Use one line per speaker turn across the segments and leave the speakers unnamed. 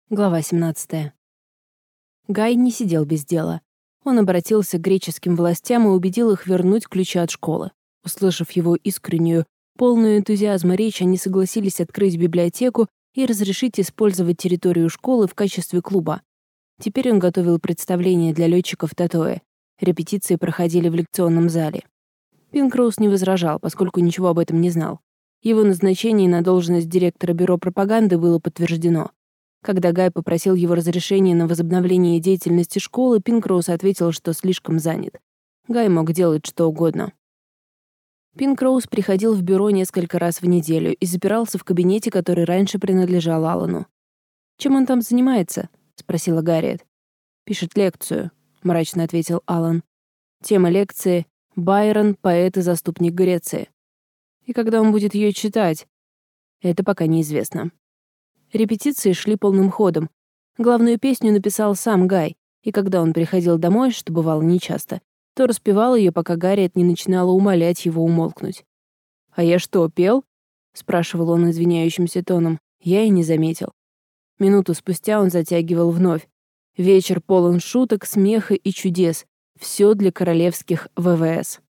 Глава 17. Гай не сидел без дела. Он обратился к греческим властям и убедил их вернуть ключи от школы. Услышав его искреннюю, полную энтузиазма речь, они согласились открыть библиотеку и разрешить использовать территорию школы в качестве клуба. Теперь он готовил представление для летчиков Татоэ. Репетиции проходили в лекционном зале. Пинкроуз не возражал, поскольку ничего об этом не знал. Его назначение на должность директора бюро пропаганды было подтверждено. Когда Гай попросил его разрешения на возобновление деятельности школы, Пинкроуз ответил, что слишком занят. Гай мог делать что угодно. Пинкроуз приходил в бюро несколько раз в неделю и запирался в кабинете, который раньше принадлежал Алану. «Чем он там занимается?» — спросила Гарриет. «Пишет лекцию», — мрачно ответил Алан. Тема лекции — «Байрон, поэт и заступник Греции». И когда он будет ее читать? Это пока неизвестно. Репетиции шли полным ходом. Главную песню написал сам Гай, и когда он приходил домой, что бывало нечасто, то распевал ее, пока Гарриет не начинала умолять его умолкнуть. «А я что, пел?» — спрашивал он извиняющимся тоном. Я и не заметил. Минуту спустя он затягивал вновь. «Вечер полон шуток, смеха и чудес. Все для королевских ВВС».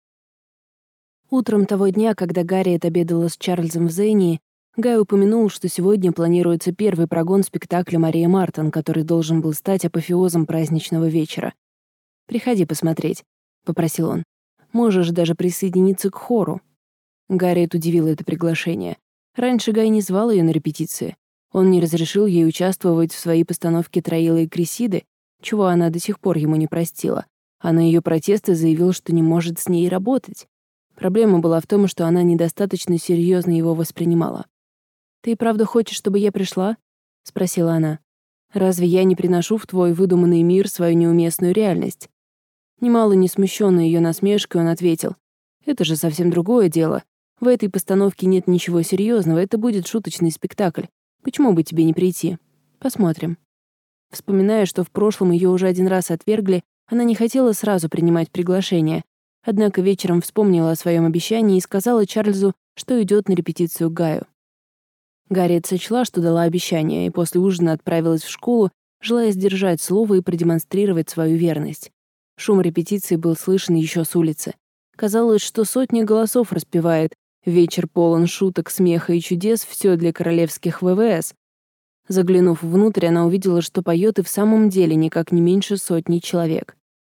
Утром того дня, когда Гарриет обедала с Чарльзом в Зении, Гай упомянул, что сегодня планируется первый прогон спектакля «Мария Мартин», который должен был стать апофеозом праздничного вечера. «Приходи посмотреть», — попросил он. «Можешь даже присоединиться к хору». Гарриет удивило это приглашение. Раньше Гай не звал ее на репетиции. Он не разрешил ей участвовать в своей постановке «Троила и Кресиды», чего она до сих пор ему не простила, а на ее протесты заявил, что не может с ней работать. Проблема была в том, что она недостаточно серьезно его воспринимала. «Ты и правда хочешь, чтобы я пришла?» — спросила она. «Разве я не приношу в твой выдуманный мир свою неуместную реальность?» Немало не смущенный ее насмешкой, он ответил. «Это же совсем другое дело. В этой постановке нет ничего серьезного, это будет шуточный спектакль. Почему бы тебе не прийти? Посмотрим». Вспоминая, что в прошлом ее уже один раз отвергли, она не хотела сразу принимать приглашение. Однако вечером вспомнила о своем обещании и сказала Чарльзу, что идет на репетицию к Гаю. Гарриет сочла, что дала обещание, и после ужина отправилась в школу, желая сдержать слово и продемонстрировать свою верность. Шум репетиции был слышен еще с улицы. Казалось, что сотни голосов распевает «Вечер полон шуток, смеха и чудес, все для королевских ВВС». Заглянув внутрь, она увидела, что поет и в самом деле никак не меньше сотни человек.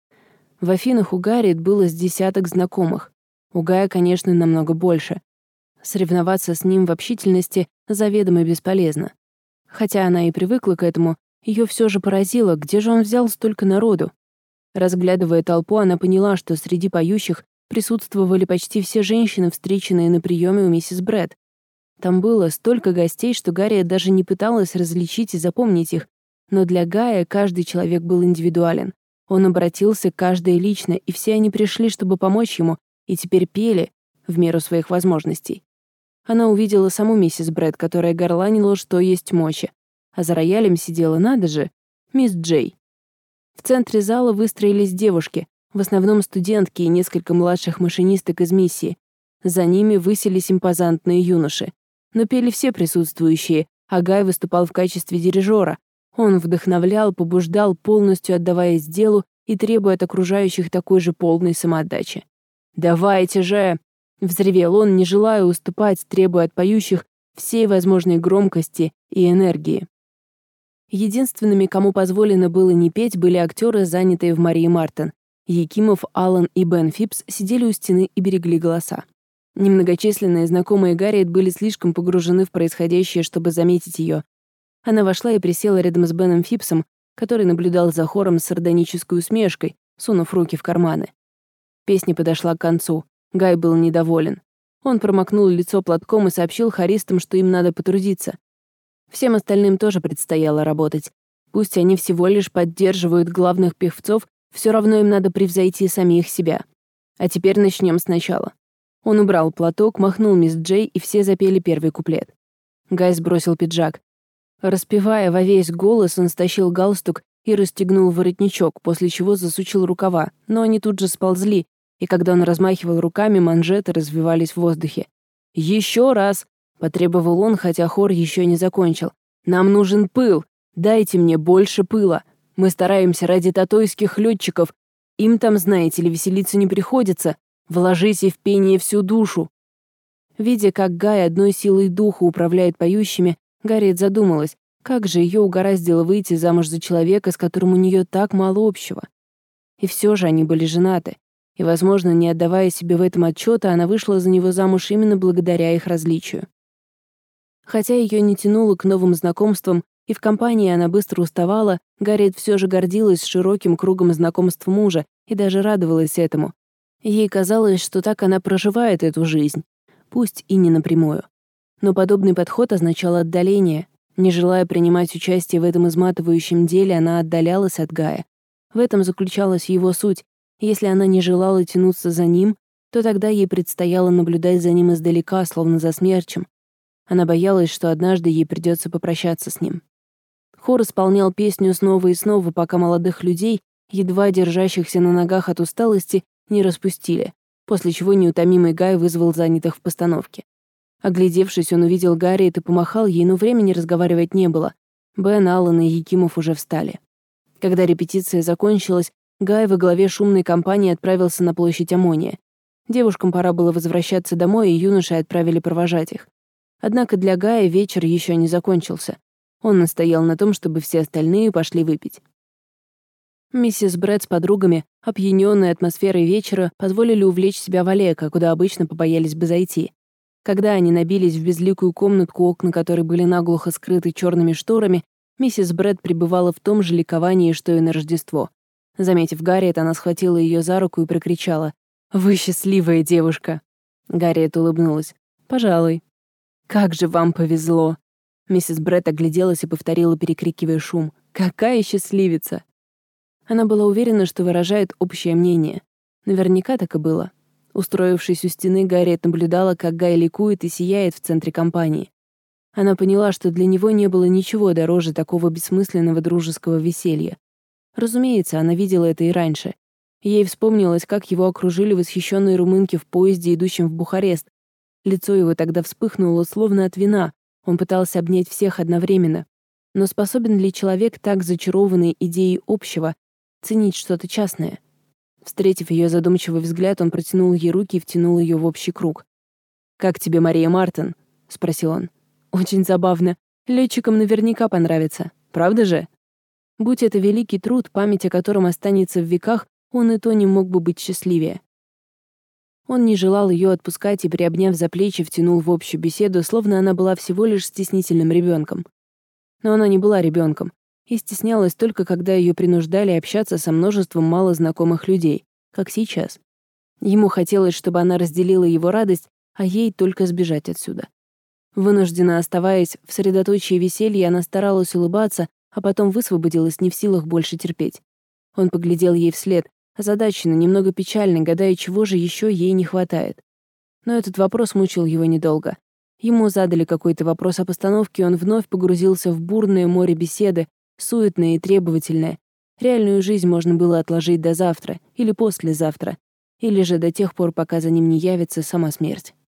В Афинах у Гарриет было с десяток знакомых. У Гая, конечно, намного больше. Соревноваться с ним в общительности заведомо бесполезно. Хотя она и привыкла к этому, ее все же поразило, где же он взял столько народу. Разглядывая толпу, она поняла, что среди поющих присутствовали почти все женщины, встреченные на приеме у миссис Брэд. Там было столько гостей, что Гарриет даже не пыталась различить и запомнить их, но для Гая каждый человек был индивидуален. Он обратился к каждой лично, и все они пришли, чтобы помочь ему, и теперь пели в меру своих возможностей. Она увидела саму миссис Брэд, которая горланила, что есть мочи. А за роялем сидела, надо же, мисс Джей. В центре зала выстроились девушки, в основном студентки и несколько младших машинисток из миссии. За ними высились импозантные юноши. Но пели все присутствующие, а Гай выступал в качестве дирижера. Он вдохновлял, побуждал, полностью отдаваясь делу и требуя от окружающих такой же полной самоотдачи. «Давайте же!» — взревел он, не желая уступать, требуя от поющих всей возможной громкости и энергии. Единственными, кому позволено было не петь, были актеры, занятые в «Марии Мартин». Якимов, Алан и Бен Фипс сидели у стены и берегли голоса. Немногочисленные знакомые Гарриет были слишком погружены в происходящее, чтобы заметить ее. Она вошла и присела рядом с Беном Фипсом, который наблюдал за хором с сардонической усмешкой, сунув руки в карманы. Песня подошла к концу. Гай был недоволен. Он промокнул лицо платком и сообщил хористам, что им надо потрудиться. Всем остальным тоже предстояло работать. Пусть они всего лишь поддерживают главных певцов, все равно им надо превзойти самих себя. А теперь начнем сначала. Он убрал платок, махнул мисс Джей, и все запели первый куплет. Гай сбросил пиджак. Распевая во весь голос, он стащил галстук и расстегнул воротничок, после чего засучил рукава, но они тут же сползли, и когда он размахивал руками, манжеты развивались в воздухе. «Еще раз!» — потребовал он, хотя хор еще не закончил. «Нам нужен пыл! «Дайте мне больше пыла. Мы стараемся ради татойских летчиков. Им там, знаете ли, веселиться не приходится. Вложите в пение всю душу». Видя, как Гай одной силой духа управляет поющими, Гарриет задумалась, как же ее угораздило выйти замуж за человека, с которым у нее так мало общего. И все же они были женаты. И, возможно, не отдавая себе в этом отчета, она вышла за него замуж именно благодаря их различию. Хотя ее не тянуло к новым знакомствам, и в компании она быстро уставала, Гарриет все же гордилась широким кругом знакомств мужа и даже радовалась этому. Ей казалось, что так она проживает эту жизнь, пусть и не напрямую. Но подобный подход означал отдаление. Не желая принимать участие в этом изматывающем деле, она отдалялась от Гая. В этом заключалась его суть. Если она не желала тянуться за ним, то тогда ей предстояло наблюдать за ним издалека, словно за смерчем. Она боялась, что однажды ей придется попрощаться с ним. Хор исполнял песню снова и снова, пока молодых людей, едва держащихся на ногах от усталости, не распустили, после чего неутомимый Гай вызвал занятых в постановке. Оглядевшись, он увидел Гарриет и помахал ей, но времени разговаривать не было. Бен, Аллан и Якимов уже встали. Когда репетиция закончилась, Гай во главе шумной компании отправился на площадь Амония. Девушкам пора было возвращаться домой, и юноши отправили провожать их. Однако для Гая вечер еще не закончился. Он настоял на том, чтобы все остальные пошли выпить. Миссис Брэд с подругами, опьянённые атмосферой вечера, позволили увлечь себя в Олега, куда обычно побоялись бы зайти. Когда они набились в безликую комнатку, окна которой были наглухо скрыты черными шторами, миссис Брэд пребывала в том же ликовании, что и на Рождество. Заметив Гарриет, она схватила ее за руку и прокричала: «Вы счастливая девушка!» Гарриет улыбнулась. «Пожалуй». «Как же вам повезло!» Миссис Брэд огляделась и повторила, перекрикивая шум: «Какая счастливица!» Она была уверена, что выражает общее мнение. Наверняка так и было. Устроившись у стены, Гарриет наблюдала, как Гай ликует и сияет в центре компании. Она поняла, что для него не было ничего дороже такого бессмысленного дружеского веселья. Разумеется, она видела это и раньше. Ей вспомнилось, как его окружили восхищенные румынки в поезде, идущем в Бухарест. Лицо его тогда вспыхнуло, словно от вина. Он пытался обнять всех одновременно. Но способен ли человек, так зачарованный идеей общего, ценить что-то частное? Встретив ее задумчивый взгляд, он протянул ей руки и втянул ее в общий круг. «Как тебе Мария Мартин?» — спросил он. «Очень забавно. Летчикам наверняка понравится. Правда же?» Будь это великий труд, память о котором останется в веках, он и то не мог бы быть счастливее. Он не желал ее отпускать и, приобняв за плечи, втянул в общую беседу, словно она была всего лишь стеснительным ребенком. Но она не была ребенком и стеснялась только, когда ее принуждали общаться со множеством малознакомых людей, как сейчас. Ему хотелось, чтобы она разделила его радость, а ей только сбежать отсюда. Вынужденно оставаясь в средоточии веселья, она старалась улыбаться, а потом высвободилась, не в силах больше терпеть. Он поглядел ей вслед, озадаченно, немного печально, гадая, чего же еще ей не хватает. Но этот вопрос мучил его недолго. Ему задали какой-то вопрос о постановке, и он вновь погрузился в бурное море беседы, суетное и требовательное. Реальную жизнь можно было отложить до завтра или послезавтра, или же до тех пор, пока за ним не явится сама смерть.